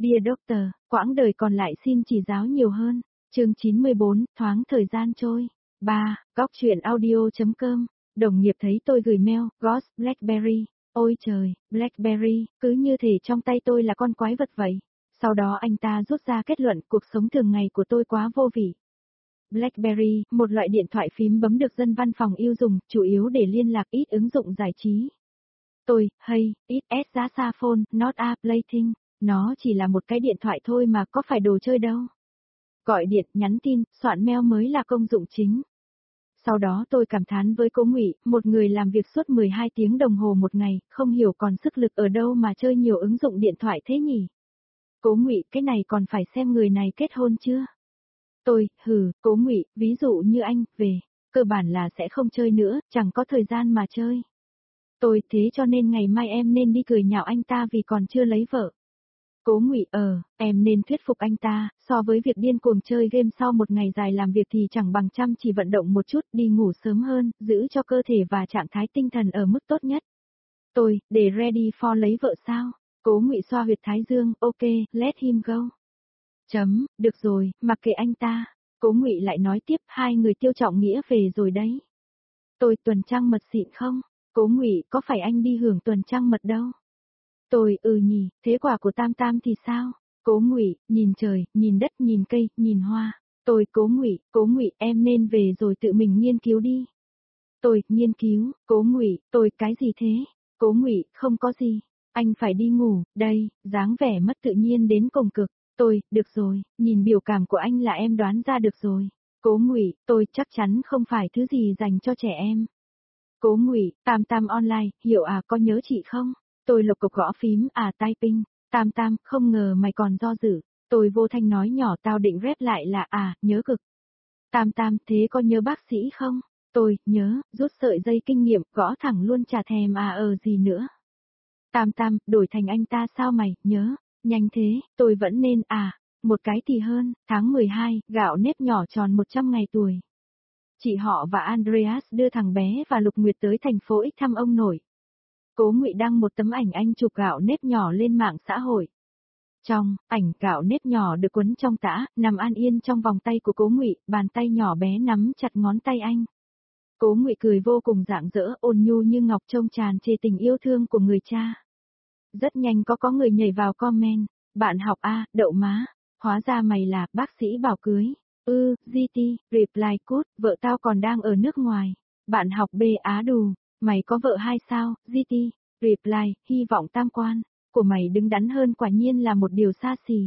Dear Doctor, quãng đời còn lại xin chỉ giáo nhiều hơn. Chương 94, thoáng thời gian trôi. 3. Góc truyện audio.com. Đồng nghiệp thấy tôi gửi mail, Ghost Blackberry. Ôi trời, Blackberry, cứ như thể trong tay tôi là con quái vật vậy. Sau đó anh ta rút ra kết luận cuộc sống thường ngày của tôi quá vô vị. Blackberry, một loại điện thoại phím bấm được dân văn phòng yêu dùng, chủ yếu để liên lạc, ít ứng dụng giải trí. Tôi, hey, it's giá xa phone, not a plaything. Nó chỉ là một cái điện thoại thôi mà có phải đồ chơi đâu. Gọi điện, nhắn tin, soạn mail mới là công dụng chính. Sau đó tôi cảm thán với Cố Ngụy, một người làm việc suốt 12 tiếng đồng hồ một ngày, không hiểu còn sức lực ở đâu mà chơi nhiều ứng dụng điện thoại thế nhỉ. Cố Ngụy, cái này còn phải xem người này kết hôn chưa. Tôi, Cố Ngụy, ví dụ như anh, về, cơ bản là sẽ không chơi nữa, chẳng có thời gian mà chơi. Tôi, thế cho nên ngày mai em nên đi cười nhạo anh ta vì còn chưa lấy vợ. Cố Ngụy, em nên thuyết phục anh ta, so với việc điên cuồng chơi game sau một ngày dài làm việc thì chẳng bằng chăm chỉ vận động một chút, đi ngủ sớm hơn, giữ cho cơ thể và trạng thái tinh thần ở mức tốt nhất. Tôi, để ready for lấy vợ sao? Cố Ngụy xoa huyệt thái dương, ok, let him go. Được rồi, mặc kệ anh ta. Cố Ngụy lại nói tiếp, hai người Tiêu Trọng Nghĩa về rồi đấy. Tôi, tuần trăng mật xịn không? Cố Ngụy, có phải anh đi hưởng tuần trăng mật đâu? Tôi, nhỉ, thế quả của Tam Tam thì sao? Cố Ngụy, nhìn trời, nhìn đất, nhìn cây, nhìn hoa. Tôi, Cố Ngụy, em nên về rồi tự mình nghiên cứu đi. Tôi, nghiên cứu, Cố Ngụy, tôi, cái gì thế? Cố Ngụy, không có gì. Anh phải đi ngủ, đây, dáng vẻ mất tự nhiên đến cùng cực. Tôi, được rồi, nhìn biểu cảm của anh là em đoán ra được rồi. Cố Ngụy, tôi chắc chắn không phải thứ gì dành cho trẻ em. Cố Ngụy, Tam Tam online, hiểu à, có nhớ chị không? Tôi lục cục gõ phím, typing. Tam Tam, không ngờ mày còn do dự. Tôi vô thanh nói nhỏ, tao định rep lại là nhớ cực. Tam Tam, thế có nhớ bác sĩ không? Tôi, nhớ, rút sợi dây kinh nghiệm, gõ thẳng luôn chả thèm gì nữa. Tam Tam, đổi thành anh ta sao mày, nhớ, nhanh thế, tôi vẫn nên một cái thì hơn, tháng 12, gạo nếp nhỏ tròn 100 ngày tuổi. Chị họ và Andreas đưa thằng bé và Lục Nguyệt tới thành phố X thăm ông nội. Cố Ngụy đăng một tấm ảnh anh chụp gạo nếp nhỏ lên mạng xã hội. Trong ảnh, gạo nếp nhỏ được quấn trong tã, nằm an yên trong vòng tay của Cố Ngụy, bàn tay nhỏ bé nắm chặt ngón tay anh. Cố Ngụy cười vô cùng rạng rỡ, ôn nhu như ngọc, trông tràn trề tình yêu thương của người cha. Rất nhanh có người nhảy vào comment, bạn học đậu má, hóa ra mày là bác sĩ bảo cưới. GT, reply code, vợ tao còn đang ở nước ngoài. Bạn học B đù, mày có vợ hai sao? GT, reply, hy vọng tam quan của mày đứng đắn hơn quả nhiên là một điều xa xỉ.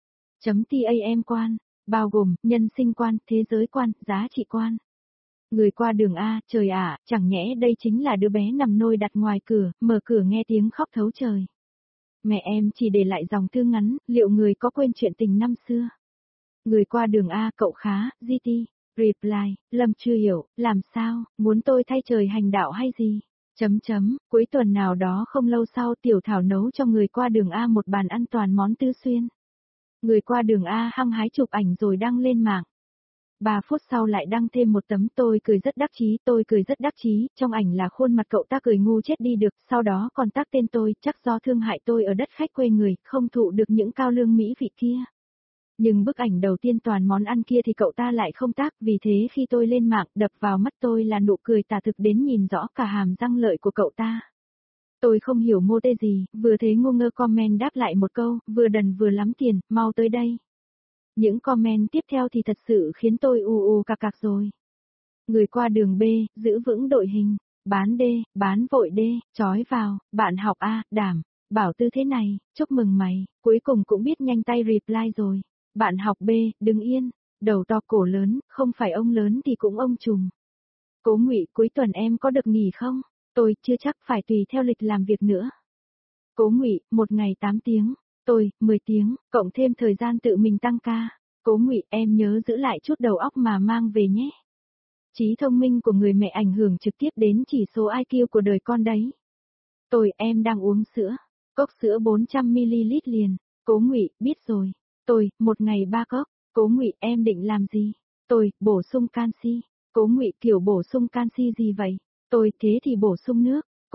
TAM quan, bao gồm nhân sinh quan, thế giới quan, giá trị quan. Người qua đường trời chẳng nhẽ đây chính là đứa bé nằm nôi đặt ngoài cửa, mở cửa nghe tiếng khóc thấu trời. Mẹ em chỉ để lại dòng thư ngắn, liệu người có quên chuyện tình năm xưa? Người qua đường cậu khá, GT, reply, Lâm chưa hiểu, làm sao, muốn tôi thay trời hành đạo hay gì? Cuối tuần nào đó không lâu sau Tiểu Thảo nấu cho người qua đường một bàn ăn toàn món tứ xuyên. Người qua đường hăng hái chụp ảnh rồi đăng lên mạng. 3 phút sau lại đăng thêm một tấm tôi cười rất đắc chí, trong ảnh là khuôn mặt cậu ta cười ngu chết đi được, sau đó còn tác tên tôi, chắc do thương hại tôi ở đất khách quê người, không thụ được những cao lương mỹ vị kia. Nhưng bức ảnh đầu tiên toàn món ăn kia thì cậu ta lại không tác, vì thế khi tôi lên mạng, đập vào mắt tôi là nụ cười tả thực đến nhìn rõ cả hàm răng lợi của cậu ta. Tôi không hiểu mô tê gì, vừa thấy ngu ngơ comment đáp lại một câu, vừa đần vừa lắm tiền, mau tới đây. Những comment tiếp theo thì thật sự khiến tôi cạc cạc rồi. Người qua đường B, giữ vững đội hình, bán D, bán vội D, chói vào, bạn học đảm, bảo tư thế này, chúc mừng mày, cuối cùng cũng biết nhanh tay reply rồi. Bạn học B, đứng yên, đầu to cổ lớn, không phải ông lớn thì cũng ông trùm. Cố Ngụy, cuối tuần em có được nghỉ không? Tôi, chưa chắc, phải tùy theo lịch làm việc nữa. Cố Ngụy, một ngày 8 tiếng. Tôi, 10 tiếng, cộng thêm thời gian tự mình tăng ca. Cố Ngụy, em nhớ giữ lại chút đầu óc mà mang về nhé. Trí thông minh của người mẹ ảnh hưởng trực tiếp đến chỉ số IQ của đời con đấy. Tôi, em đang uống sữa. Cốc sữa 400ml liền. Cố Ngụy, biết rồi. Tôi, một ngày 3 cốc. Cố Ngụy, em định làm gì? Tôi, bổ sung canxi. Cố Ngụy, kiểu bổ sung canxi gì vậy? Tôi, thế thì bổ sung nước.